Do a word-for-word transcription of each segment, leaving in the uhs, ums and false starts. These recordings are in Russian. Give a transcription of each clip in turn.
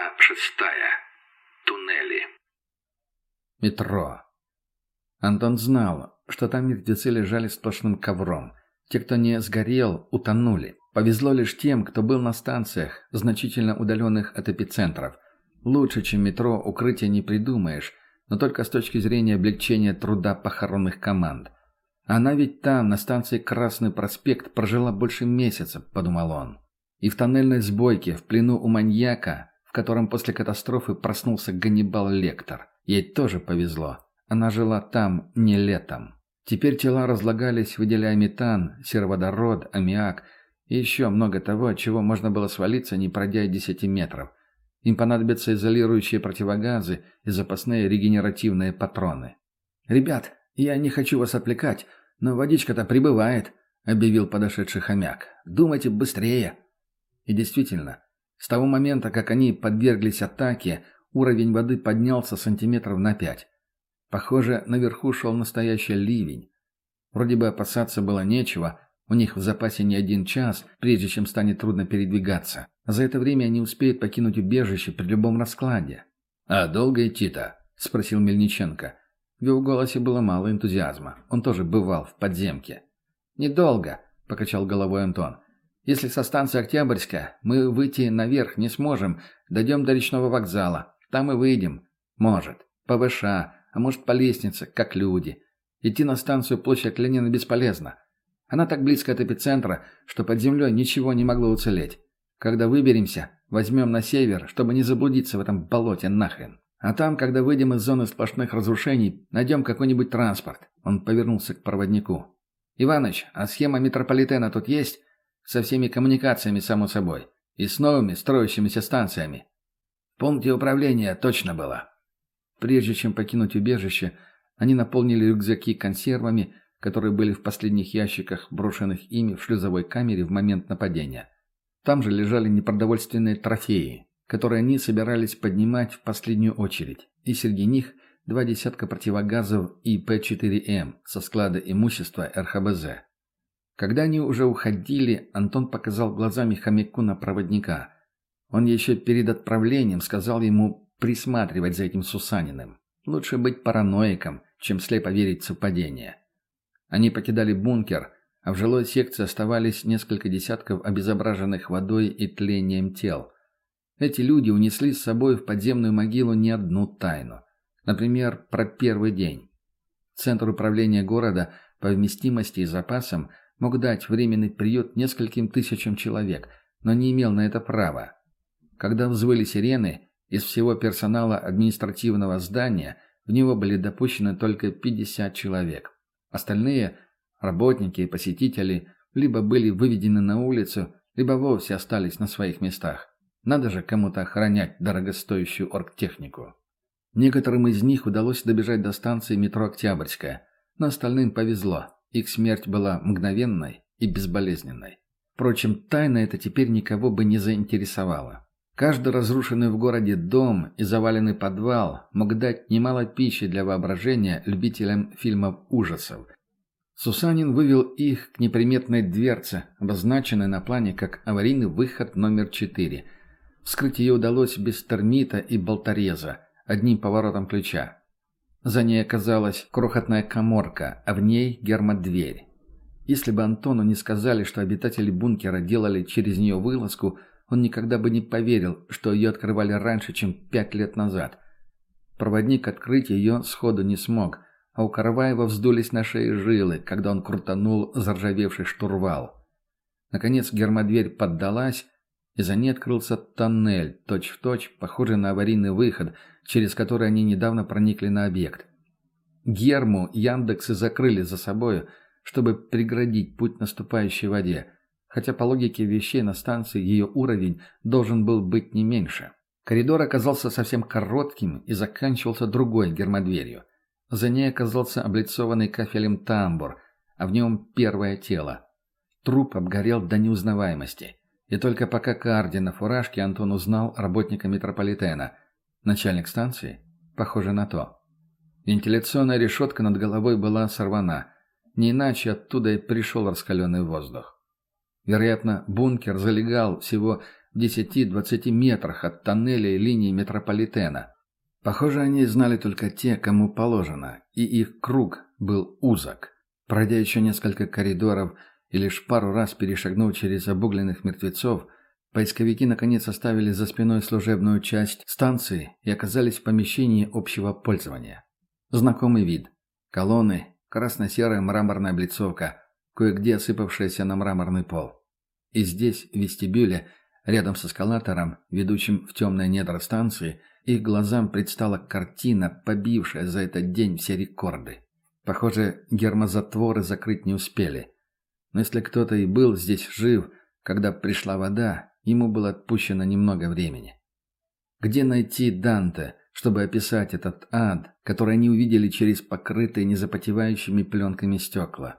Глава шестая. Туннели. Метро. Антон знал, что там мертвецы лежали сплошным ковром. Те, кто не сгорел, утонули. Повезло лишь тем, кто был на станциях, значительно удаленных от эпицентров. Лучше, чем метро, укрытия не придумаешь, но только с точки зрения облегчения труда похоронных команд. Она ведь там, на станции Красный проспект, прожила больше месяца, подумал он. И в тоннельной сбойке, в плену у маньяка, в котором после катастрофы проснулся Ганнибал Лектор. Ей тоже повезло. Она жила там не летом. Теперь тела разлагались, выделяя метан, сероводород, аммиак и еще много того, от чего можно было свалиться, не пройдя десяти метров. Им понадобятся изолирующие противогазы и запасные регенеративные патроны. «Ребят, я не хочу вас отвлекать, но водичка-то прибывает», — объявил подошедший хомяк. «Думайте быстрее». И действительно, с того момента, как они подверглись атаке, уровень воды поднялся сантиметров на пять. Похоже, наверху шел настоящий ливень. Вроде бы опасаться было нечего, у них в запасе не один час, прежде чем станет трудно передвигаться. За это время они успеют покинуть убежище при любом раскладе. «А долго идти-то?» – спросил Мельниченко. В его голосе было мало энтузиазма. Он тоже бывал в подземке. «Недолго», – покачал головой Антон. «Если со станции Октябрьская мы выйти наверх не сможем, дойдем до речного вокзала. Там и выйдем. Может. По ВШ, а может по лестнице, как люди. Идти на станцию площадь Ленина бесполезно. Она так близко от эпицентра, что под землей ничего не могло уцелеть. Когда выберемся, возьмем на север, чтобы не заблудиться в этом болоте нахрен. А там, когда выйдем из зоны сплошных разрушений, найдем какой-нибудь транспорт». Он повернулся к проводнику. «Иваныч, а схема метрополитена тут есть? Со всеми коммуникациями, само собой. И с новыми строящимися станциями». «В пункте управления точно было». Прежде чем покинуть убежище, они наполнили рюкзаки консервами, которые были в последних ящиках, брошенных ими в шлюзовой камере в момент нападения. Там же лежали непродовольственные трофеи, которые они собирались поднимать в последнюю очередь. И среди них два десятка противогазов И П четыре М со склада имущества Р Х Б З. Когда они уже уходили, Антон показал глазами хомяку на проводника. Он еще перед отправлением сказал ему присматривать за этим Сусаниным. Лучше быть параноиком, чем слепо верить в совпадение. Они покидали бункер, а в жилой секции оставались несколько десятков обезображенных водой и тлением тел. Эти люди унесли с собой в подземную могилу не одну тайну. Например, про первый день. Центр управления города по вместимости и запасам мог дать временный приют нескольким тысячам человек, но не имел на это права. Когда взвыли сирены, из всего персонала административного здания в него были допущены только пятьдесят человек. Остальные, работники и посетители, либо были выведены на улицу, либо вовсе остались на своих местах. Надо же кому-то охранять дорогостоящую оргтехнику. Некоторым из них удалось добежать до станции метро Октябрьская, но остальным повезло. Их смерть была мгновенной и безболезненной. Впрочем, тайна эта теперь никого бы не заинтересовала. Каждый разрушенный в городе дом и заваленный подвал мог дать немало пищи для воображения любителям фильмов ужасов. Сусанин вывел их к неприметной дверце, обозначенной на плане как аварийный выход номер четыре. Вскрыть ее удалось без термита и болтореза, одним поворотом ключа. За ней оказалась крохотная каморка, а в ней гермодверь. Если бы Антону не сказали, что обитатели бункера делали через нее вылазку, он никогда бы не поверил, что ее открывали раньше, чем пять лет назад. Проводник открыть ее сходу не смог, а у Караваева вздулись на шее жилы, когда он крутанул заржавевший штурвал. Наконец гермодверь поддалась, и за ней открылся тоннель, точь-в-точь, похожий на аварийный выход, через который они недавно проникли на объект. Герму Яндексы закрыли за собою, чтобы преградить путь наступающей воде, хотя по логике вещей на станции ее уровень должен был быть не меньше. Коридор оказался совсем коротким и заканчивался другой гермодверью. За ней оказался облицованный кафелем тамбур, а в нем первое тело. Труп обгорел до неузнаваемости. И только по кокарде на фуражке Антон узнал работника метрополитена. Начальник станции? Похоже на то. Вентиляционная решетка над головой была сорвана. Не иначе оттуда и пришел раскаленный воздух. Вероятно, бункер залегал всего в десяти-двадцати метрах от тоннеля и линии метрополитена. Похоже, они знали только те, кому положено, и их круг был узок. Пройдя еще несколько коридоров и лишь пару раз перешагнув через обугленных мертвецов, поисковики наконец оставили за спиной служебную часть станции и оказались в помещении общего пользования. Знакомый вид. Колонны, красно-серая мраморная облицовка, кое-где осыпавшаяся на мраморный пол. И здесь, в вестибюле, рядом с эскалатором, ведущим в темные недра станции, их глазам предстала картина, побившая за этот день все рекорды. Похоже, гермозатворы закрыть не успели. Но если кто-то и был здесь жив, когда пришла вода, ему было отпущено немного времени. Где найти Данте, чтобы описать этот ад, который они увидели через покрытые незапотевающими пленками стекла?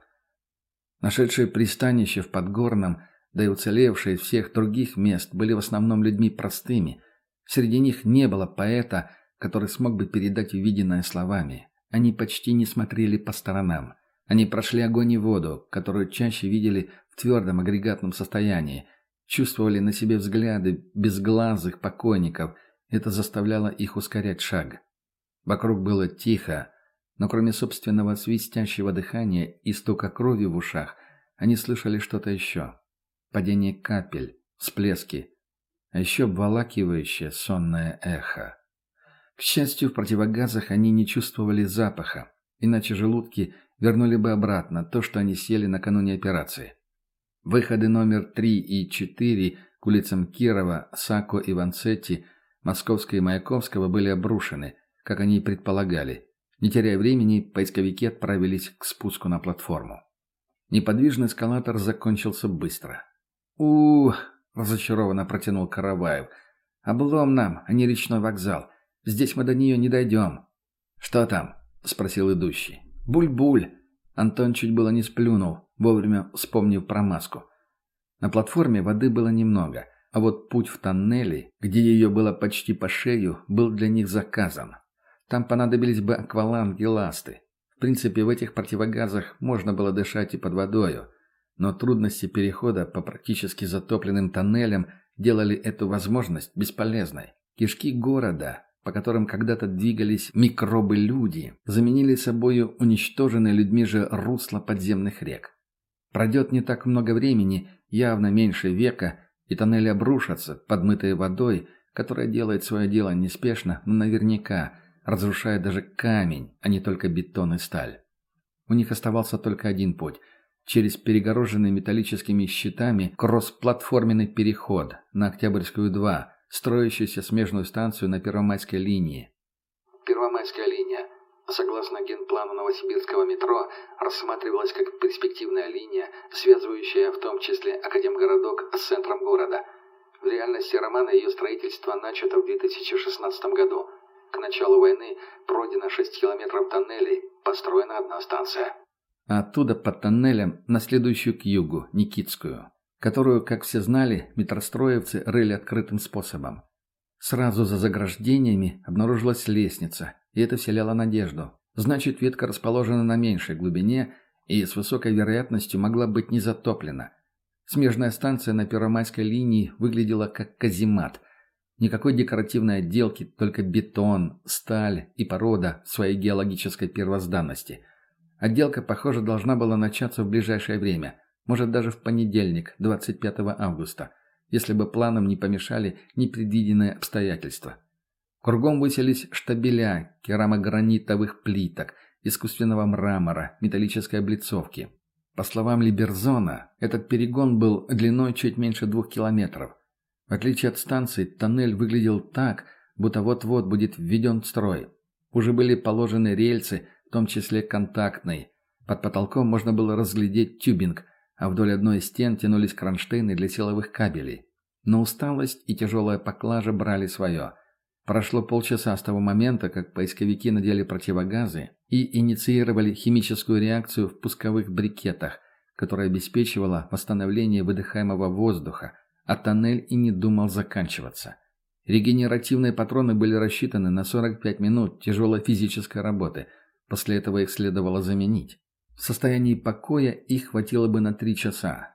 Нашедшие пристанище в Подгорном, да и уцелевшие из всех других мест, были в основном людьми простыми. Среди них не было поэта, который смог бы передать увиденное словами. Они почти не смотрели по сторонам. Они прошли огонь и воду, которую чаще видели в твердом агрегатном состоянии, чувствовали на себе взгляды безглазых покойников. Это заставляло их ускорять шаг. Вокруг было тихо, но кроме собственного свистящего дыхания и стука крови в ушах, они слышали что-то еще. Падение капель, всплески, а еще обволакивающее сонное эхо. К счастью, в противогазах они не чувствовали запаха, иначе желудки вернули бы обратно то, что они съели накануне операции. Выходы номер три и четыре к улицам Кирова, Сако и Ванцетти, Московского и Маяковского были обрушены, как они и предполагали. Не теряя времени, поисковики отправились к спуску на платформу. Неподвижный эскалатор закончился быстро. «Ух!» – разочарованно протянул Караваев. «Облом нам, а не речной вокзал. Здесь мы до нее не дойдем». «Что там?» – спросил идущий. «Буль-буль!» Антон чуть было не сплюнул, вовремя вспомнив про маску. На платформе воды было немного, а вот путь в тоннели, где ее было почти по шею, был для них заказан. Там понадобились бы акваланг и ласты. В принципе, в этих противогазах можно было дышать и под водою, но трудности перехода по практически затопленным тоннелям делали эту возможность бесполезной. Кишки города, по которым когда-то двигались микробы-люди, заменили собою уничтоженные людьми же русла подземных рек. Пройдет не так много времени, явно меньше века, и тоннели обрушатся, подмытые водой, которая делает свое дело неспешно, но наверняка, разрушая даже камень, а не только бетон и сталь. У них оставался только один путь – через перегороженный металлическими щитами кроссплатформенный переход на Октябрьскую два, строящуюся смежную станцию на Первомайской линии. Первомайская линия, согласно генплану новосибирского метро, рассматривалась как перспективная линия, связывающая в том числе Академгородок с центром города. В реальности романа ее строительство начато в две тысячи шестнадцатом году. К началу войны пройдено шесть километров тоннелей, построена одна станция. А оттуда под тоннелем на следующую к югу, Никитскую, которую, как все знали, метростроевцы рыли открытым способом. Сразу за заграждениями обнаружилась лестница, и это вселяло надежду. Значит, ветка расположена на меньшей глубине и с высокой вероятностью могла быть не затоплена. Смежная станция на Первомайской линии выглядела как каземат. Никакой декоративной отделки, только бетон, сталь и порода своей геологической первозданности. Отделка, похоже, должна была начаться в ближайшее время, может даже в понедельник, двадцать пятого августа, если бы планам не помешали непредвиденные обстоятельства. Кругом высились штабеля керамогранитовых плиток, искусственного мрамора, металлической облицовки. По словам Либерзона, этот перегон был длиной чуть меньше двух километров. В отличие от станции, тоннель выглядел так, будто вот-вот будет введен в строй. Уже были положены рельсы, в том числе контактный. Под потолком можно было разглядеть тюбинг, а вдоль одной из стен тянулись кронштейны для силовых кабелей. Но усталость и тяжелая поклажа брали свое. Прошло полчаса с того момента, как поисковики надели противогазы и инициировали химическую реакцию в пусковых брикетах, которая обеспечивала восстановление выдыхаемого воздуха, а тоннель и не думал заканчиваться. Регенеративные патроны были рассчитаны на сорок пять минут тяжелой физической работы. После этого их следовало заменить. В состоянии покоя их хватило бы на три часа,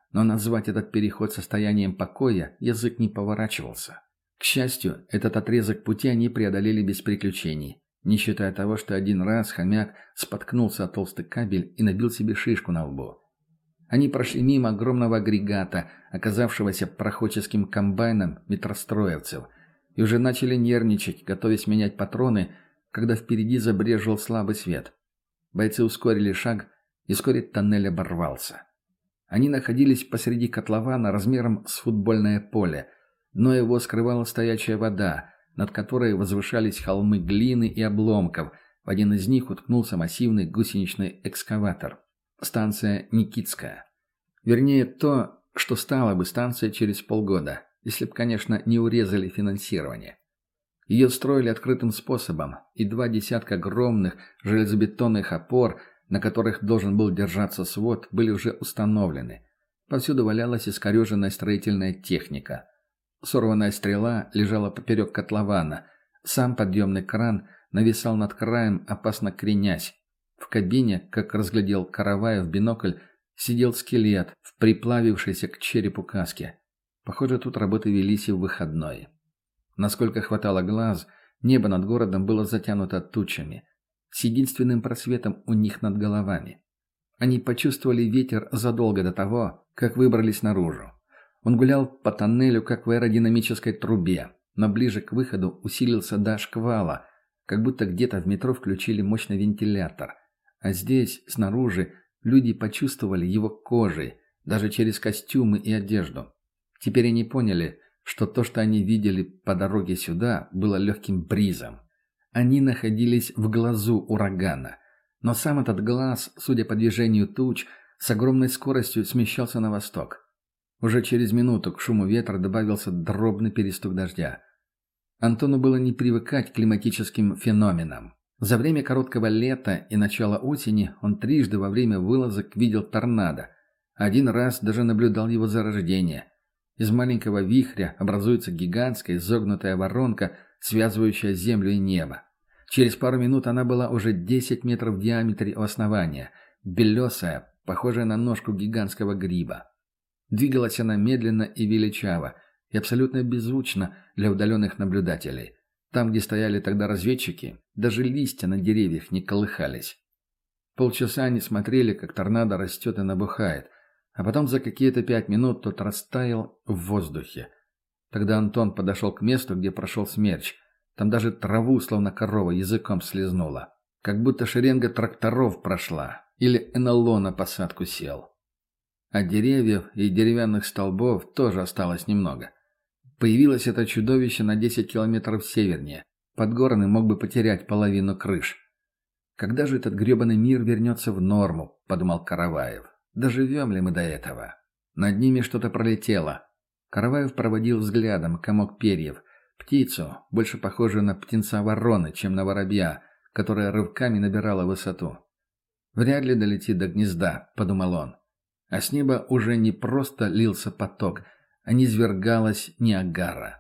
но назвать этот переход состоянием покоя язык не поворачивался. К счастью, этот отрезок пути они преодолели без приключений, не считая того, что один раз хомяк споткнулся о толстый кабель и набил себе шишку на лбу. Они прошли мимо огромного агрегата, оказавшегося проходческим комбайном метростроевцев, и уже начали нервничать, готовясь менять патроны, когда впереди забрезжил слабый свет. Бойцы ускорили шаг, и вскоре тоннель оборвался. Они находились посреди котлована размером с футбольное поле, но его скрывала стоячая вода, над которой возвышались холмы глины и обломков. В один из них уткнулся массивный гусеничный экскаватор. Станция Никитская. Вернее, то, что стало бы станцией через полгода, если бы, конечно, не урезали финансирование. Ее строили открытым способом, и два десятка огромных железобетонных опор, на которых должен был держаться свод, были уже установлены. Повсюду валялась искореженная строительная техника. Сорванная стрела лежала поперек котлована. Сам подъемный кран нависал над краем, опасно кренясь. В кабине, как разглядел Караваев в бинокль, сидел скелет в приплавившейся к черепу каске. Похоже, тут работы велись и в выходной. Насколько хватало глаз, небо над городом было затянуто тучами, с единственным просветом у них над головами. Они почувствовали ветер задолго до того, как выбрались наружу. Он гулял по тоннелю, как в аэродинамической трубе, но ближе к выходу усилился до шквала, как будто где-то в метро включили мощный вентилятор. А здесь, снаружи, люди почувствовали его кожей, даже через костюмы и одежду. Теперь они поняли, что то, что они видели по дороге сюда, было легким бризом. Они находились в глазу урагана. Но сам этот глаз, судя по движению туч, с огромной скоростью смещался на восток. Уже через минуту к шуму ветра добавился дробный перестук дождя. Антону было не привыкать к климатическим феноменам. За время короткого лета и начала осени он трижды во время вылазок видел торнадо. Один раз даже наблюдал его зарождение. Из маленького вихря образуется гигантская изогнутая воронка, связывающая землю и небо. Через пару минут она была уже десять метров в диаметре у основания, белесая, похожая на ножку гигантского гриба. Двигалась она медленно и величаво, и абсолютно беззвучно для удаленных наблюдателей. Там, где стояли тогда разведчики, даже листья на деревьях не колыхались. Полчаса они смотрели, как торнадо растет и набухает, а потом за какие-то пять минут тот растаял в воздухе. Тогда Антон подошел к месту, где прошел смерч. Там даже траву, словно корова, языком слезнула. Как будто шеренга тракторов прошла, или НЛО на посадку сел. А деревьев и деревянных столбов тоже осталось немного. Появилось это чудовище на десять километров севернее. Подгорный мог бы потерять половину крыш. «Когда же этот гребаный мир вернется в норму?» – подумал Караваев. «Доживем ли мы до этого?» Над ними что-то пролетело. Караваев проводил взглядом комок перьев. Птицу, больше похожую на птенца вороны, чем на воробья, которая рывками набирала высоту. «Вряд ли долетит до гнезда», – подумал он. А с неба уже не просто лился поток, а низвергалась Ниагара.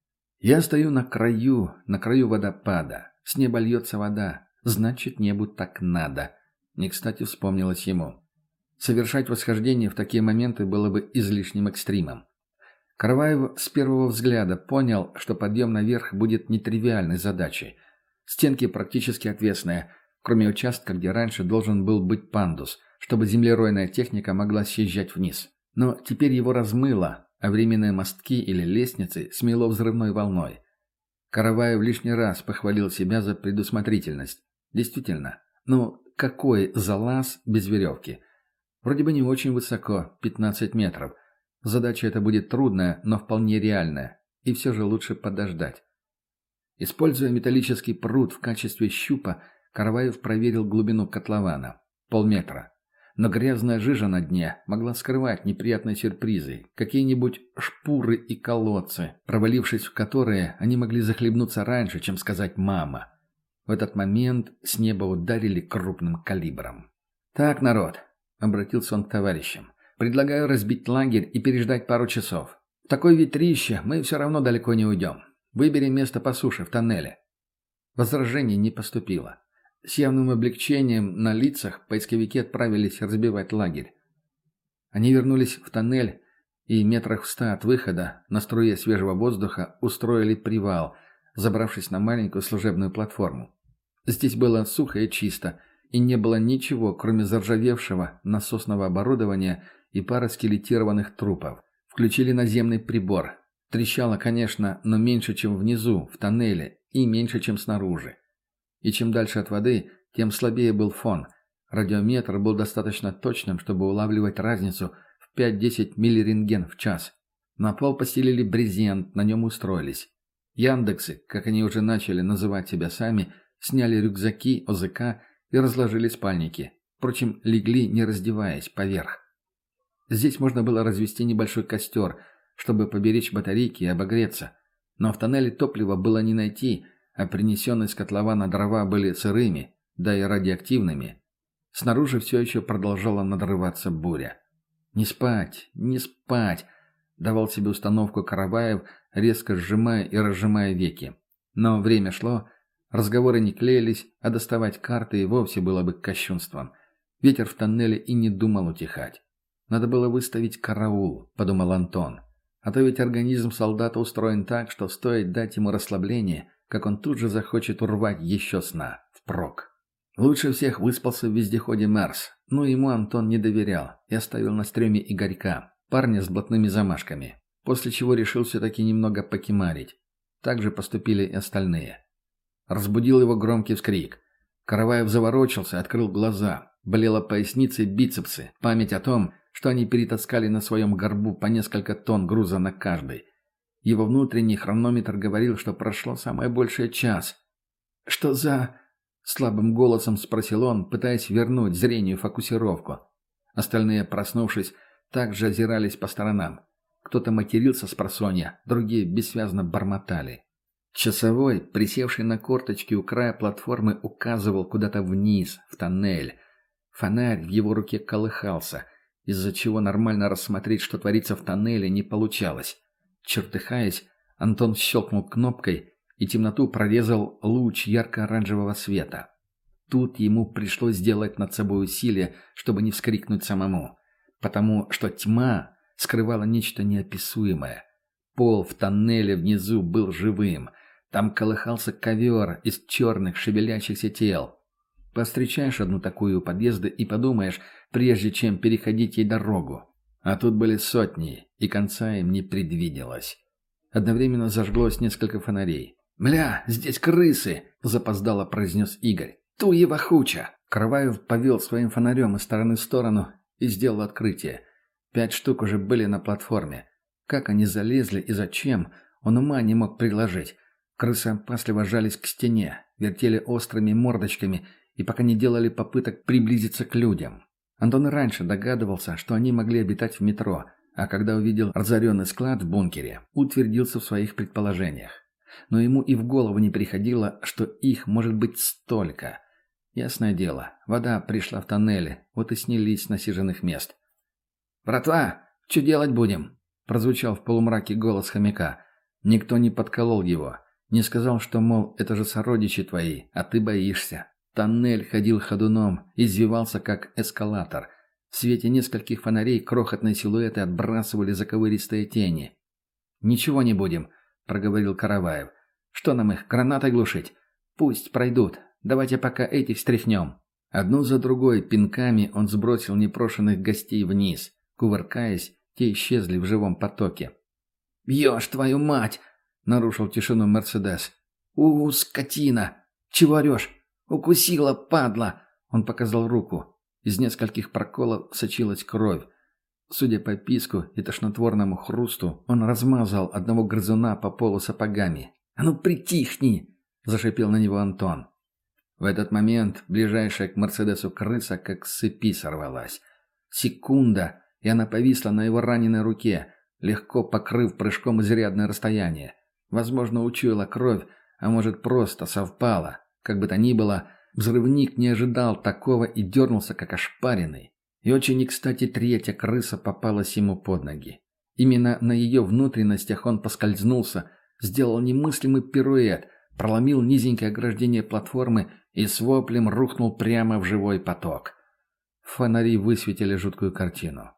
«Я стою на краю, на краю водопада. С неба льется вода. Значит, небу так надо». Не кстати вспомнилось ему. Совершать восхождение в такие моменты было бы излишним экстримом. Караваев с первого взгляда понял, что подъем наверх будет нетривиальной задачей. Стенки практически отвесные, кроме участка, где раньше должен был быть пандус, чтобы землеройная техника могла съезжать вниз. Но теперь его размыло, а временные мостки или лестницы смело взрывной волной. Караваев лишний раз похвалил себя за предусмотрительность. Действительно, ну какой залаз без веревки? Вроде бы не очень высоко, пятнадцать метров. Задача эта будет трудная, но вполне реальная. И все же лучше подождать. Используя металлический прут в качестве щупа, Караваев проверил глубину котлована. Полметра. Но грязная жижа на дне могла скрывать неприятные сюрпризы, какие-нибудь шпуры и колодцы, провалившись в которые, они могли захлебнуться раньше, чем сказать «мама». В этот момент с неба ударили крупным калибром. «Так, народ», — обратился он к товарищам, — «предлагаю разбить лагерь и переждать пару часов. В такой ветрище мы все равно далеко не уйдем. Выберем место по суше в тоннеле». Возражений не поступило. С явным облегчением на лицах поисковики отправились разбивать лагерь. Они вернулись в тоннель и метрах в ста от выхода на струе свежего воздуха устроили привал, забравшись на маленькую служебную платформу. Здесь было сухо и чисто, и не было ничего, кроме заржавевшего насосного оборудования и пары скелетированных трупов. Включили наземный прибор. Трещало, конечно, но меньше, чем внизу, в тоннеле, и меньше, чем снаружи. И чем дальше от воды, тем слабее был фон. Радиометр был достаточно точным, чтобы улавливать разницу в пять-десять миллирентген в час. На пол постелили брезент, на нем устроились. Яндексы, как они уже начали называть себя сами, сняли рюкзаки, ОЗК и разложили спальники. Впрочем, легли, не раздеваясь, поверх. Здесь можно было развести небольшой костер, чтобы поберечь батарейки и обогреться. Но в тоннеле топлива было не найти, а принесенные с котлована дрова были сырыми, да и радиоактивными. Снаружи все еще продолжала надрываться буря. «Не спать, не спать!» — давал себе установку Караваев, резко сжимая и разжимая веки. Но время шло, разговоры не клеились, а доставать карты и вовсе было бы кощунством. Ветер в тоннеле и не думал утихать. «Надо было выставить караул», — подумал Антон. «А то ведь организм солдата устроен так, что стоит дать ему расслабление, как он тут же захочет урвать еще сна. Впрок». Лучше всех выспался в вездеходе «Марс», но ему Антон не доверял и оставил на стреме Игорька, парня с блатными замашками, после чего решил все-таки немного покемарить. Так же поступили и остальные. Разбудил его громкий вскрик. Караваев заворочился, открыл глаза. Болела поясница и бицепсы, память о том, что они перетаскали на своем горбу по несколько тонн груза на каждый. Его внутренний хронометр говорил, что прошло самое большее час. «Что за...» — слабым голосом спросил он, пытаясь вернуть зрению фокусировку. Остальные, проснувшись, также озирались по сторонам. Кто-то матерился спросонья, другие бессвязно бормотали. Часовой, присевший на корточки у края платформы, указывал куда-то вниз, в тоннель. Фонарь в его руке колыхался, из-за чего нормально рассмотреть, что творится в тоннеле, не получалось. Чертыхаясь, Антон щелкнул кнопкой, и темноту прорезал луч ярко-оранжевого света. Тут ему пришлось сделать над собой усилие, чтобы не вскрикнуть самому, потому что тьма скрывала нечто неописуемое. Пол в тоннеле внизу был живым. Там колыхался ковер из черных шевелящихся тел. Повстречаешь одну такую у подъезда и подумаешь, прежде чем переходить ей дорогу. А тут были сотни, и конца им не предвиделось. Одновременно зажглось несколько фонарей. «Мля, здесь крысы!» – запоздало произнес Игорь. «Туева хуча!» Караваев повел своим фонарем из стороны в сторону и сделал открытие. Пять штук уже были на платформе. Как они залезли и зачем, он ума не мог приложить. Крысы опасливо жались к стене, вертели острыми мордочками и пока не делали попыток приблизиться к людям. Антон и раньше догадывался, что они могли обитать в метро, а когда увидел разоренный склад в бункере, утвердился в своих предположениях. Но ему и в голову не приходило, что их может быть столько. Ясное дело, вода пришла в тоннеле, вот и снялись с насиженных мест. «Братва, что делать будем?» – прозвучал в полумраке голос хомяка. Никто не подколол его, не сказал, что, мол, это же сородичи твои, а ты боишься. Тоннель ходил ходуном, извивался как эскалатор. В свете нескольких фонарей крохотные силуэты отбрасывали заковыристые тени. «Ничего не будем», — проговорил Караваев. «Что нам их, гранатой глушить? Пусть пройдут. Давайте пока этих стряхнем». Одну за другой пинками он сбросил непрошенных гостей вниз. Кувыркаясь, те исчезли в живом потоке. «Ешь твою мать!» — нарушил тишину Мерседес. «У, скотина! Чего орешь? Укусила, падла!» Он показал руку. Из нескольких проколов сочилась кровь. Судя по писку и тошнотворному хрусту, он размазал одного грызуна по полу сапогами. «А ну притихни!» – зашипел на него Антон. В этот момент ближайшая к Мерседесу крыса как с цепи сорвалась. Секунда, и она повисла на его раненой руке, легко покрыв прыжком изрядное расстояние. Возможно, учуяла кровь, а может, просто совпало. Как бы то ни было, взрывник не ожидал такого и дернулся, как ошпаренный. И очень не кстати третья крыса попалась ему под ноги. Именно на ее внутренностях он поскользнулся, сделал немыслимый пируэт, проломил низенькое ограждение платформы и с воплем рухнул прямо в живой поток. Фонари высветили жуткую картину.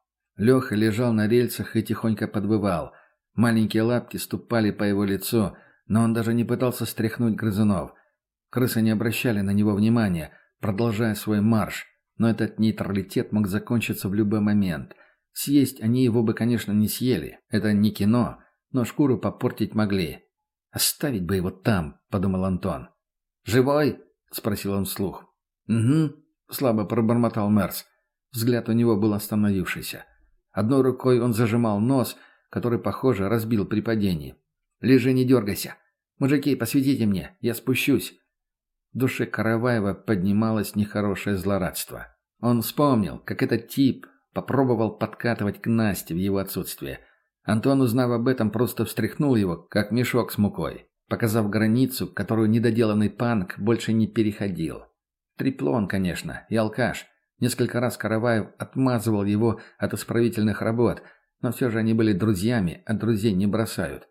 Леха лежал на рельсах и тихонько подвывал. Маленькие лапки ступали по его лицу, но он даже не пытался стряхнуть грызунов. Крысы не обращали на него внимания, продолжая свой марш, но этот нейтралитет мог закончиться в любой момент. Съесть они его бы, конечно, не съели, это не кино, но шкуру попортить могли. «Оставить бы его там», — подумал Антон. «Живой?» — спросил он вслух. «Угу», — слабо пробормотал Мерс. Взгляд у него был остановившийся. Одной рукой он зажимал нос, который, похоже, разбил при падении. «Лежи, не дергайся. Мужики, посветите мне, я спущусь». В душе Караваева поднималось нехорошее злорадство. Он вспомнил, как этот тип попробовал подкатывать к Насте в его отсутствие. Антон, узнав об этом, просто встряхнул его, как мешок с мукой, показав границу, которую недоделанный панк больше не переходил. Треплон, конечно, и алкаш. Несколько раз Караваев отмазывал его от исправительных работ, но все же они были друзьями, а друзей не бросают.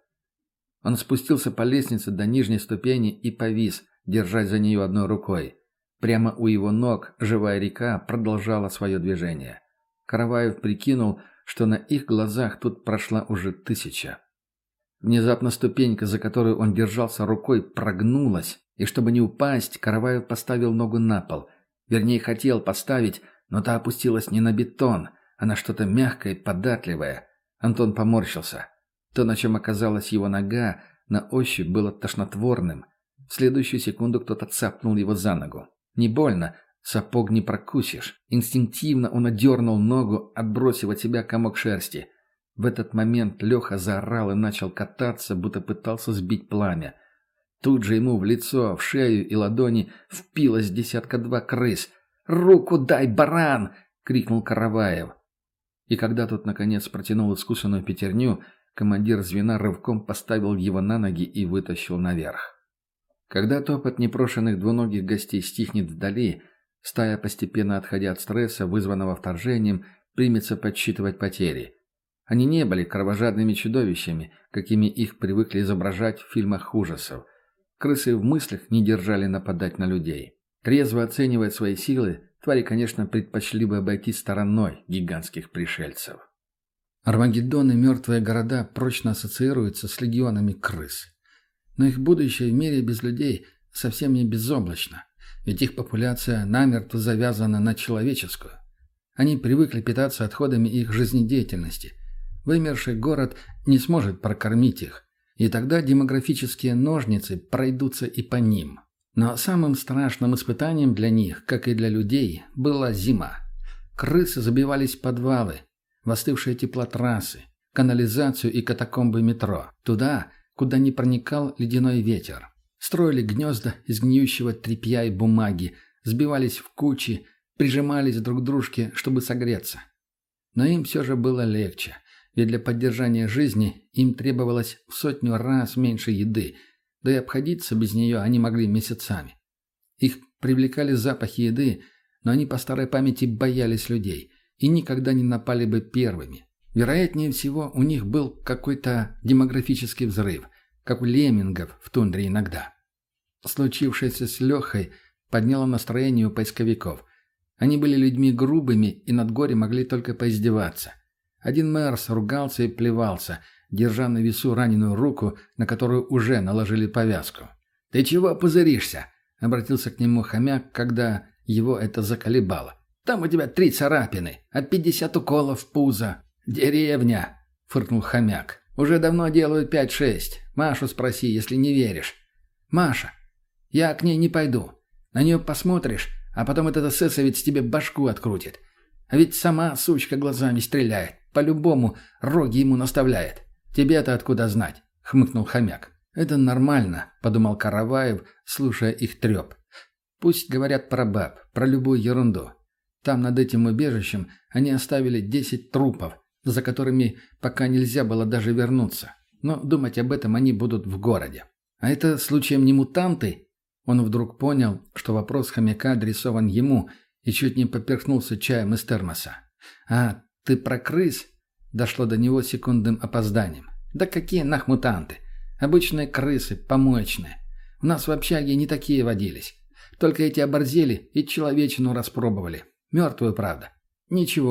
Он спустился по лестнице до нижней ступени и повис, держась за нее одной рукой. Прямо у его ног живая река продолжала свое движение. Караваев прикинул, что на их глазах тут прошла уже тысяча. Внезапно ступенька, за которую он держался рукой, прогнулась, и чтобы не упасть, Караваев поставил ногу на пол. Вернее, хотел поставить, но та опустилась не на бетон, а на что-то мягкое и податливое. Антон поморщился. То, на чем оказалась его нога, на ощупь было тошнотворным. В следующую секунду кто-то цапнул его за ногу. Не больно, сапог не прокусишь. Инстинктивно он отдернул ногу, отбросив от себя комок шерсти. В этот момент Леха заорал и начал кататься, будто пытался сбить пламя. Тут же ему в лицо, в шею и ладони впилось десятка-два крыс. «Руку дай, баран!» — крикнул Караваев. И когда тот, наконец, протянул искусанную пятерню, командир звена рывком поставил его на ноги и вытащил наверх. Когда топот непрошенных двуногих гостей стихнет вдали, стая, постепенно отходя от стресса, вызванного вторжением, примется подсчитывать потери. Они не были кровожадными чудовищами, какими их привыкли изображать в фильмах ужасов. Крысы в мыслях не держали нападать на людей. Трезво оценивая свои силы, твари, конечно, предпочли бы обойти стороной гигантских пришельцев. Армагеддон и мертвые города прочно ассоциируются с легионами крыс. Но их будущее в мире без людей совсем не безоблачно, ведь их популяция намертво завязана на человеческую. Они привыкли питаться отходами их жизнедеятельности. Вымерший город не сможет прокормить их, и тогда демографические ножницы пройдутся и по ним. Но самым страшным испытанием для них, как и для людей, была зима. Крысы забивались в подвалы, в остывшие теплотрассы, канализацию и катакомбы метро, туда, куда не проникал ледяной ветер. Строили гнезда из гниющего тряпья и бумаги, сбивались в кучи, прижимались друг к дружке, чтобы согреться. Но им все же было легче, ведь для поддержания жизни им требовалось в сотню раз меньше еды, да и обходиться без нее они могли месяцами. Их привлекали запахи еды, но они по старой памяти боялись людей и никогда не напали бы первыми. Вероятнее всего, у них был какой-то демографический взрыв, как у леммингов в тундре иногда. Случившееся с Лехой подняло настроение у поисковиков. Они были людьми грубыми и над горем могли только поиздеваться. Один Мерс ругался и плевался, держа на весу раненую руку, на которую уже наложили повязку. «Ты чего пузыришься?» — обратился к нему хомяк, когда его это заколебало. «Там у тебя три царапины, а пятьдесят уколов в пузо». «Деревня!» — фыркнул хомяк. «Уже давно делают пять-шесть. Машу спроси, если не веришь». «Маша, я к ней не пойду. На нее посмотришь, а потом этот эсэсовец тебе башку открутит. А ведь сама сучка глазами стреляет. По-любому роги ему наставляет. Тебе-то откуда знать?» — хмыкнул хомяк. «Это нормально», — подумал Караваев, слушая их треп. «Пусть говорят про баб, про любую ерунду. Там над этим убежищем они оставили десять трупов, за которыми пока нельзя было даже вернуться. Но думать об этом они будут в городе. А это случаем не мутанты?» Он вдруг понял, что вопрос хомяка адресован ему, и чуть не поперхнулся чаем из термоса. «А, ты про крыс?» Дошло до него секундным опозданием. «Да какие нах мутанты? Обычные крысы, помоечные. У нас в общаге не такие водились. Только эти оборзели и человечину распробовали. Мертвую, правда. Ничего,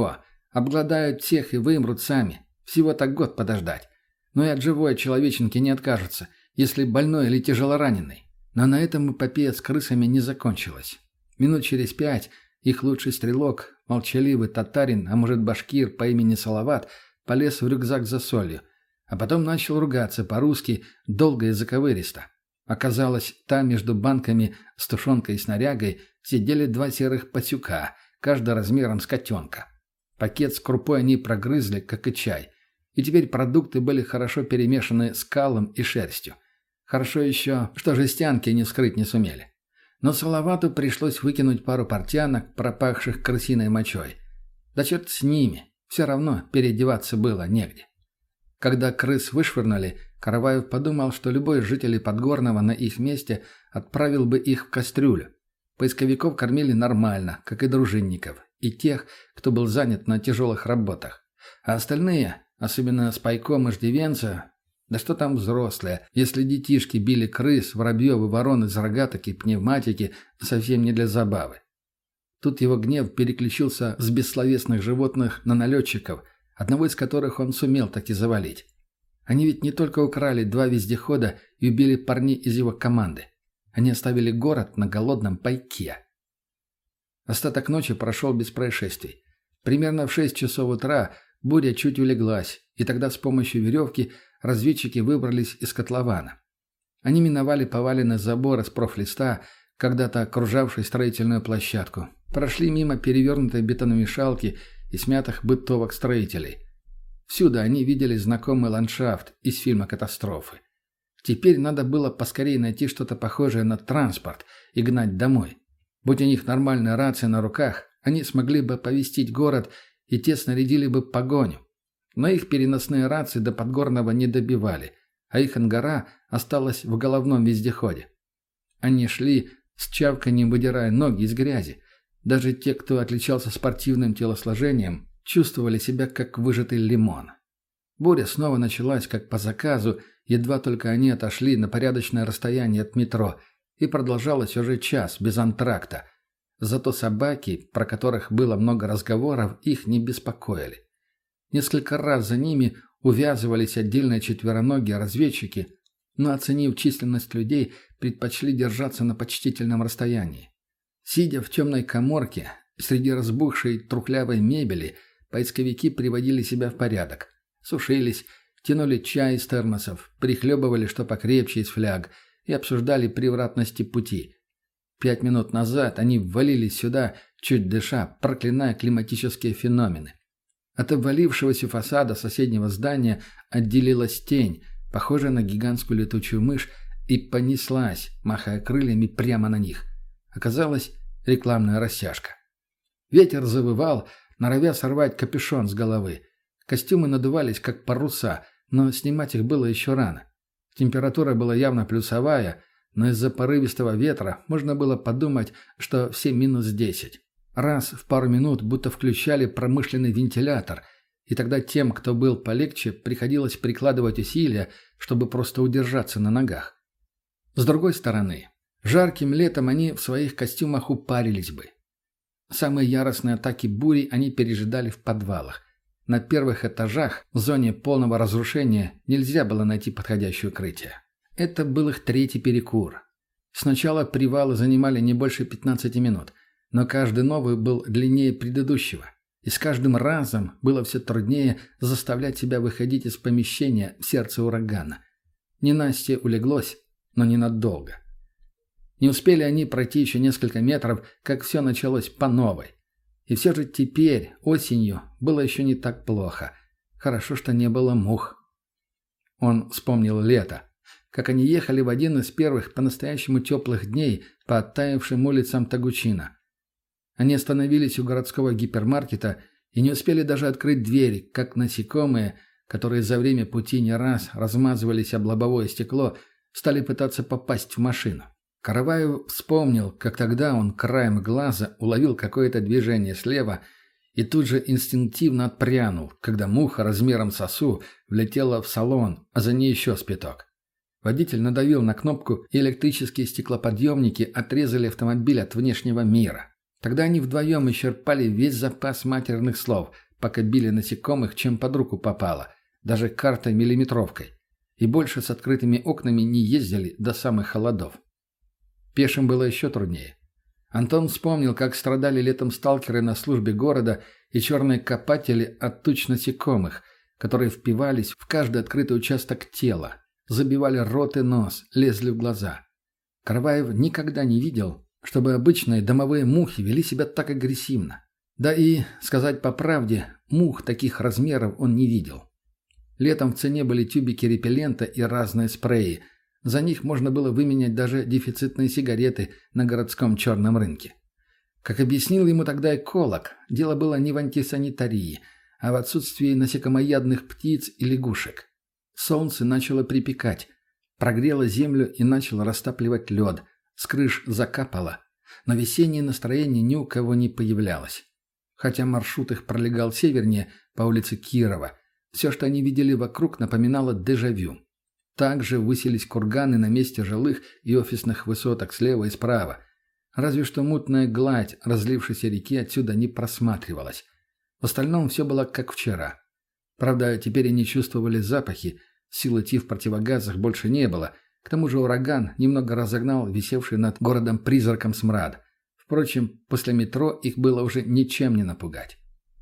Обгладают всех и вымрут сами. Всего-то год подождать. Но и от живой человеченки не откажутся, если больной или тяжелораненый. Но на этом эпопея с крысами не закончилась. Минут через пять их лучший стрелок, молчаливый татарин, а может башкир по имени Салават, полез в рюкзак за солью, а потом начал ругаться по-русски долго и заковыристо. Оказалось, там между банками с тушенкой и снарягой сидели два серых пасюка, каждый размером с котенка. Пакет с крупой они прогрызли, как и чай. И теперь продукты были хорошо перемешаны с калом и шерстью. Хорошо еще, что жестянки не вскрыть не сумели. Но Салавату пришлось выкинуть пару портянок, пропахших крысиной мочой. Да черт с ними, все равно переодеваться было негде. Когда крыс вышвырнули, Караваев подумал, что любой житель Подгорного на их месте отправил бы их в кастрюлю. Поисковиков кормили нормально, как и дружинников, и тех, кто был занят на тяжелых работах. А остальные, особенно Спайко, Мождивенца, да что там взрослые, если детишки били крыс, воробьев и ворон из рогаток и пневматики совсем не для забавы. Тут его гнев переключился с бессловесных животных на налетчиков, одного из которых он сумел таки завалить. Они ведь не только украли два вездехода и убили парней из его команды. Они оставили город на голодном пайке. Остаток ночи прошел без происшествий. Примерно в шесть часов утра буря чуть улеглась, и тогда с помощью веревки разведчики выбрались из котлована. Они миновали поваленный забор из профлиста, когда-то окружавший строительную площадку, прошли мимо перевернутой бетономешалки и смятых бытовок строителей. Всюду они видели знакомый ландшафт из фильма «Катастрофы». Теперь надо было поскорее найти что-то похожее на транспорт и гнать домой. Будь у них нормальная рация на руках, они смогли бы оповестить город, и те снарядили бы погоню. Но их переносные рации до Подгорного не добивали, а их ангара осталась в головном вездеходе. Они шли, с чавканьем выдирая ноги из грязи. Даже те, кто отличался спортивным телосложением, чувствовали себя как выжатый лимон. Буря снова началась как по заказу, едва только они отошли на порядочное расстояние от метро, и продолжалась уже час без антракта. Зато собаки, про которых было много разговоров, их не беспокоили. Несколько раз за ними увязывались отдельные четвероногие разведчики, но, оценив численность людей, предпочли держаться на почтительном расстоянии. Сидя в темной каморке, среди разбухшей трухлявой мебели, поисковики приводили себя в порядок. Сушились, тянули чай из термосов, прихлебывали что покрепче из фляг и обсуждали превратности пути. Пять минут назад они ввалились сюда, чуть дыша, проклиная климатические феномены. От обвалившегося фасада соседнего здания отделилась тень, похожая на гигантскую летучую мышь, и понеслась, махая крыльями прямо на них. Оказалась рекламная растяжка. Ветер завывал, норовя сорвать капюшон с головы. Костюмы надувались, как паруса, но снимать их было еще рано. Температура была явно плюсовая, но из-за порывистого ветра можно было подумать, что все минус десять. Раз в пару минут будто включали промышленный вентилятор, и тогда тем, кто был полегче, приходилось прикладывать усилия, чтобы просто удержаться на ногах. С другой стороны, жарким летом они в своих костюмах упарились бы. Самые яростные атаки бури они пережидали в подвалах. На первых этажах, в зоне полного разрушения, нельзя было найти подходящее укрытие. Это был их третий перекур. Сначала привалы занимали не больше пятнадцати минут, но каждый новый был длиннее предыдущего. И с каждым разом было все труднее заставлять себя выходить из помещения в сердце урагана. Ненастье улеглось, но ненадолго. Не успели они пройти еще несколько метров, как все началось по новой. И все же теперь, осенью, было еще не так плохо. Хорошо, что не было мух. Он вспомнил лето. Как они ехали в один из первых по-настоящему теплых дней по оттаившим улицам Тагучина. Они остановились у городского гипермаркета и не успели даже открыть двери, как насекомые, которые за время пути не раз размазывались об лобовое стекло, стали пытаться попасть в машину. Караваев вспомнил, как тогда он краем глаза уловил какое-то движение слева и тут же инстинктивно отпрянул, когда муха размером с осу влетела в салон, а за ней еще с пяток. Водитель надавил на кнопку, и электрические стеклоподъемники отрезали автомобиль от внешнего мира. Тогда они вдвоем исчерпали весь запас матерных слов, пока били насекомых, чем под руку попало, даже картой-миллиметровкой. И больше с открытыми окнами не ездили до самых холодов. Пешим было еще труднее. Антон вспомнил, как страдали летом сталкеры на службе города и черные копатели от туч насекомых, которые впивались в каждый открытый участок тела, забивали рот и нос, лезли в глаза. Караваев никогда не видел, чтобы обычные домовые мухи вели себя так агрессивно. Да и, сказать по правде, мух таких размеров он не видел. Летом в цене были тюбики репеллента и разные спреи. За них можно было выменять даже дефицитные сигареты на городском черном рынке. Как объяснил ему тогда эколог, дело было не в антисанитарии, а в отсутствии насекомоядных птиц и лягушек. Солнце начало припекать, прогрело землю и начало растапливать лед, с крыш закапало, но весеннее настроение ни у кого не появлялось. Хотя маршрут их пролегал севернее, по улице Кирова, все, что они видели вокруг, напоминало дежавю. Также высились курганы на месте жилых и офисных высоток слева и справа. Разве что мутная гладь разлившейся реки отсюда не просматривалась. В остальном все было как вчера. Правда, теперь они чувствовали запахи, силы идти в противогазах больше не было. К тому же ураган немного разогнал висевший над городом призраком смрад. Впрочем, после метро их было уже ничем не напугать.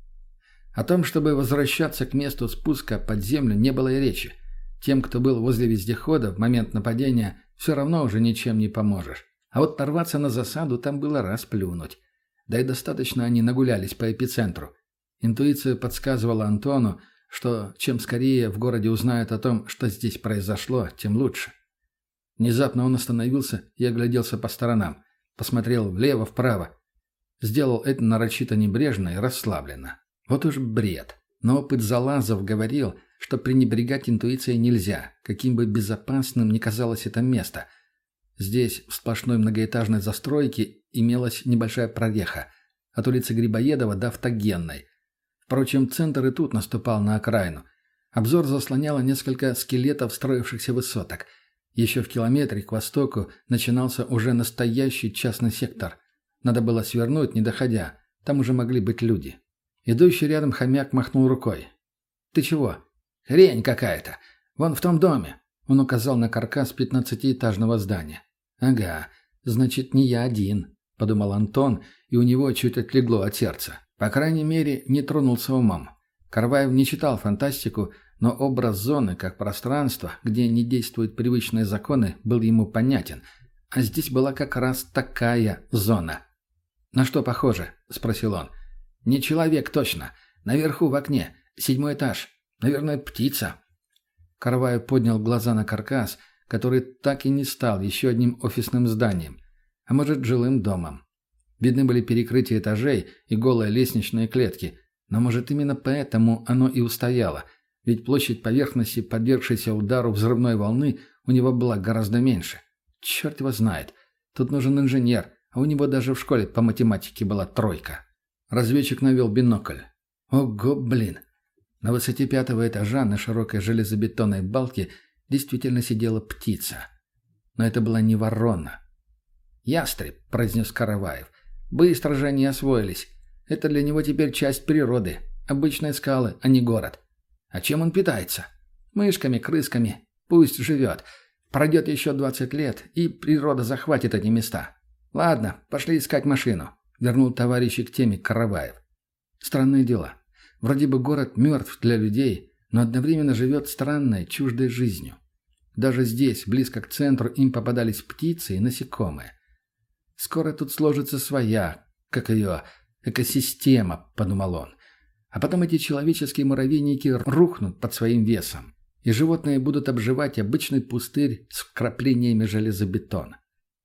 О том, чтобы возвращаться к месту спуска под землю, не было и речи. Тем, кто был возле вездехода в момент нападения, все равно уже ничем не поможешь. А вот нарваться на засаду там было раз плюнуть. Да и достаточно они нагулялись по эпицентру. Интуиция подсказывала Антону, что чем скорее в городе узнают о том, что здесь произошло, тем лучше. Внезапно он остановился и огляделся по сторонам. Посмотрел влево-вправо. Сделал это нарочито небрежно и расслабленно. Вот уж бред. Но опыт Залазов говорил, что пренебрегать интуицией нельзя, каким бы безопасным ни казалось это место. Здесь, в сплошной многоэтажной застройке, имелась небольшая прореха. От улицы Грибоедова до Автогенной. Впрочем, центр и тут наступал на окраину. Обзор заслоняло несколько скелетов строившихся высоток. Еще в километре к востоку начинался уже настоящий частный сектор. Надо было свернуть, не доходя. Там уже могли быть люди. Идущий рядом хомяк махнул рукой. «Ты чего?» «Хрень какая-то. Вон в том доме». Он указал на каркас пятнадцатиэтажного здания. «Ага, значит, не я один», — подумал Антон, и у него чуть отлегло от сердца. По крайней мере, не тронулся умом. Караваев не читал фантастику, но образ зоны, как пространства, где не действуют привычные законы, был ему понятен. А здесь была как раз такая зона. «На что похоже?» — спросил он. «Не человек точно. Наверху в окне. Седьмой этаж. Наверное, птица». Караваев поднял глаза на каркас, который так и не стал еще одним офисным зданием. А может, жилым домом. Видны были перекрытия этажей и голые лестничные клетки. Но, может, именно поэтому оно и устояло. Ведь площадь поверхности, подвергшейся удару взрывной волны, у него была гораздо меньше. Черт его знает. Тут нужен инженер, а у него даже в школе по математике была тройка. Разведчик навел бинокль. Ого, блин. На высоте пятого этажа на широкой железобетонной балке действительно сидела птица. Но это была не ворона. «Ястреб», — произнес Караваев. «Быстро же они освоились. Это для него теперь часть природы. Обычные скалы, а не город. А чем он питается? Мышками, крысками. Пусть живет. Пройдет еще двадцать лет, и природа захватит эти места. Ладно, пошли искать машину», — вернул товарища к теме Караваев. Странные дела. Вроде бы город мертв для людей, но одновременно живет странной, чуждой жизнью. Даже здесь, близко к центру, им попадались птицы и насекомые. «Скоро тут сложится своя, как ее, экосистема», — подумал он. А потом эти человеческие муравейники рухнут под своим весом, и животные будут обживать обычный пустырь с вкраплениями железобетона.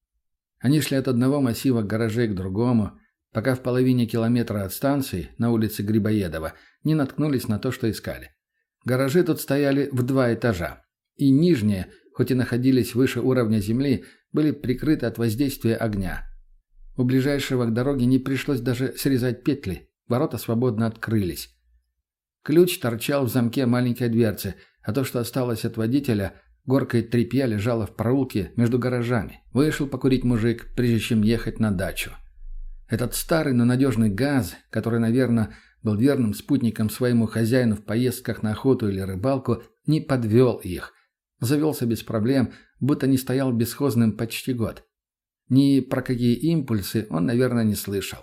Они шли от одного массива гаражей к другому, пока в половине километра от станции, на улице Грибоедова, не наткнулись на то, что искали. Гаражи тут стояли в два этажа, и нижние, хоть и находились выше уровня земли, были прикрыты от воздействия огня. У ближайшего к дороге не пришлось даже срезать петли, ворота свободно открылись. Ключ торчал в замке маленькой дверцы, а то, что осталось от водителя, горкой тряпья лежало в проулке между гаражами. Вышел покурить мужик, прежде чем ехать на дачу. Этот старый, но надежный ГАЗ, который, наверное, был верным спутником своему хозяину в поездках на охоту или рыбалку, не подвел их. Завелся без проблем, будто не стоял бесхозным почти год. Ни про какие импульсы он, наверное, не слышал.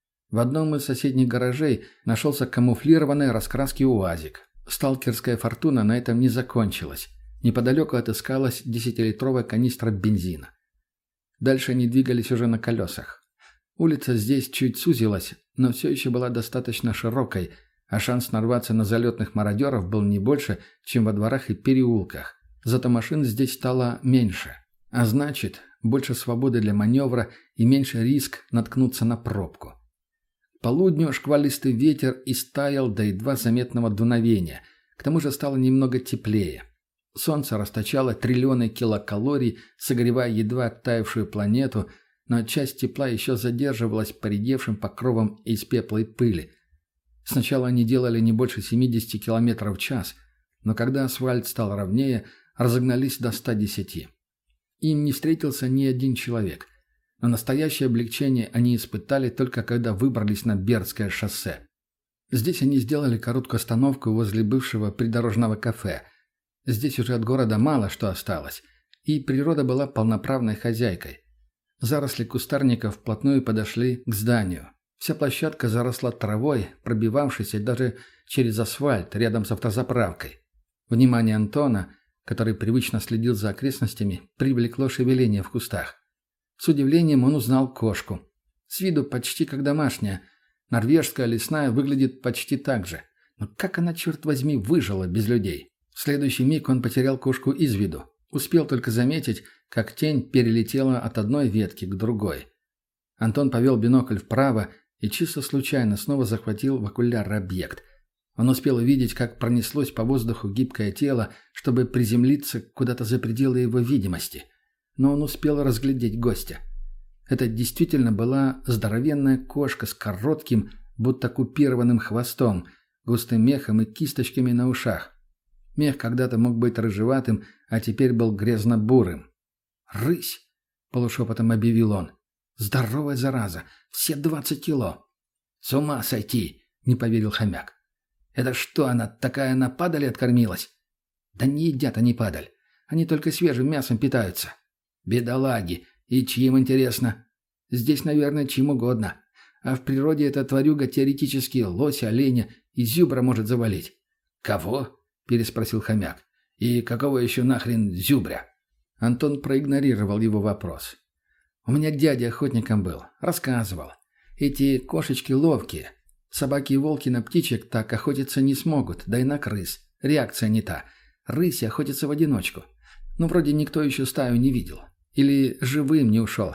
В одном из соседних гаражей нашелся камуфлированный раскраски УАЗик. Сталкерская фортуна на этом не закончилась. Неподалеку отыскалась десятилитровая канистра бензина. Дальше они двигались уже на колесах. Улица здесь чуть сузилась, но все еще была достаточно широкой, а шанс нарваться на залетных мародеров был не больше, чем во дворах и переулках. Зато машин здесь стало меньше. А значит, больше свободы для маневра и меньше риск наткнуться на пробку. К полудню шквалистый ветер истаял до едва заметного дуновения. К тому же стало немного теплее. Солнце расточало триллионы килокалорий, согревая едва оттаившую планету, но часть тепла еще задерживалась поредевшим покровом из пепла и пыли. Сначала они делали не больше семидесяти километров в час, но когда асфальт стал ровнее, разогнались до ста десяти. Им не встретился ни один человек. Но настоящее облегчение они испытали только когда выбрались на Бердское шоссе. Здесь они сделали короткую остановку возле бывшего придорожного кафе. Здесь уже от города мало что осталось, и природа была полноправной хозяйкой. Заросли кустарников вплотную подошли к зданию. Вся площадка заросла травой, пробивавшейся даже через асфальт рядом с автозаправкой. Внимание Антона, который привычно следил за окрестностями, привлекло шевеление в кустах. С удивлением он узнал кошку. С виду почти как домашняя. Норвежская лесная выглядит почти так же. Но как она, черт возьми, выжила без людей? В следующий миг он потерял кошку из виду. Успел только заметить, как тень перелетела от одной ветки к другой. Антон повел бинокль вправо и чисто случайно снова захватил в окуляр объект. Он успел увидеть, как пронеслось по воздуху гибкое тело, чтобы приземлиться куда-то за пределы его видимости. Но он успел разглядеть гостя. Это действительно была здоровенная кошка с коротким, будто купированным хвостом, густым мехом и кисточками на ушах. Мех когда-то мог быть рыжеватым, а теперь был грязно-бурым. «Рысь!» — полушепотом объявил он. «Здоровая зараза! Все двадцать кило!» «С ума сойти!» — не поверил хомяк. «Это что, она такая на падаль откормилась?» «Да не едят они падаль. Они только свежим мясом питаются». «Бедолаги! И чьим, интересно?» «Здесь, наверное, чьим угодно. А в природе эта тварюга теоретически лося, оленя и зюбра может завалить». «Кого?» – переспросил хомяк. «И какого еще нахрен зюбря?» Антон проигнорировал его вопрос. «У меня дядя охотником был. Рассказывал. Эти кошечки ловкие. Собаки и волки на птичек так охотиться не смогут, да и на крыс. Реакция не та. Рыси охотятся в одиночку. Ну, вроде никто еще стаю не видел. Или живым не ушел.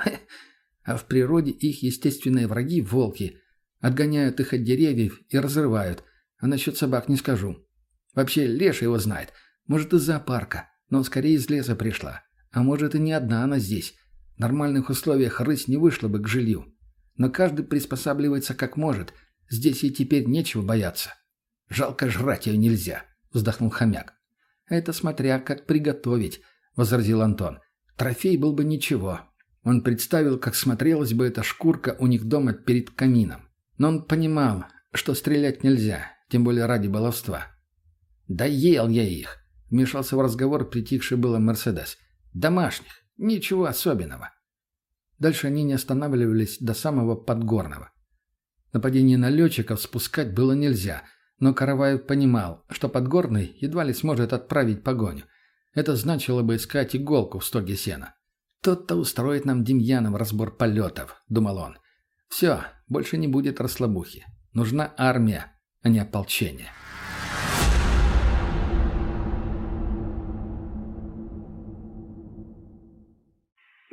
А в природе их естественные враги – волки. Отгоняют их от деревьев и разрывают. А насчет собак не скажу. Вообще, Леша его знает. Может, из зоопарка. Но скорее из леса пришла. А может, и не одна она здесь. В нормальных условиях рысь не вышла бы к жилью. Но каждый приспосабливается как может. Здесь ей теперь нечего бояться. «Жалко, жрать ее нельзя», – вздохнул хомяк. «Это смотря как приготовить», – возразил Антон. «Трофей был бы ничего». Он представил, как смотрелась бы эта шкурка у них дома перед камином. Но он понимал, что стрелять нельзя, тем более ради баловства. «Да ел я их», – вмешался в разговор притихший было Мерседес. «Домашних. Ничего особенного». Дальше они не останавливались до самого Подгорного. Нападение на летчиков спускать было нельзя, но Караваев понимал, что Подгорный едва ли сможет отправить погоню. Это значило бы искать иголку в стоге сена. «Тот-то устроит нам Демьянов разбор полетов», — думал он. «Все, больше не будет расслабухи. Нужна армия, а не ополчение».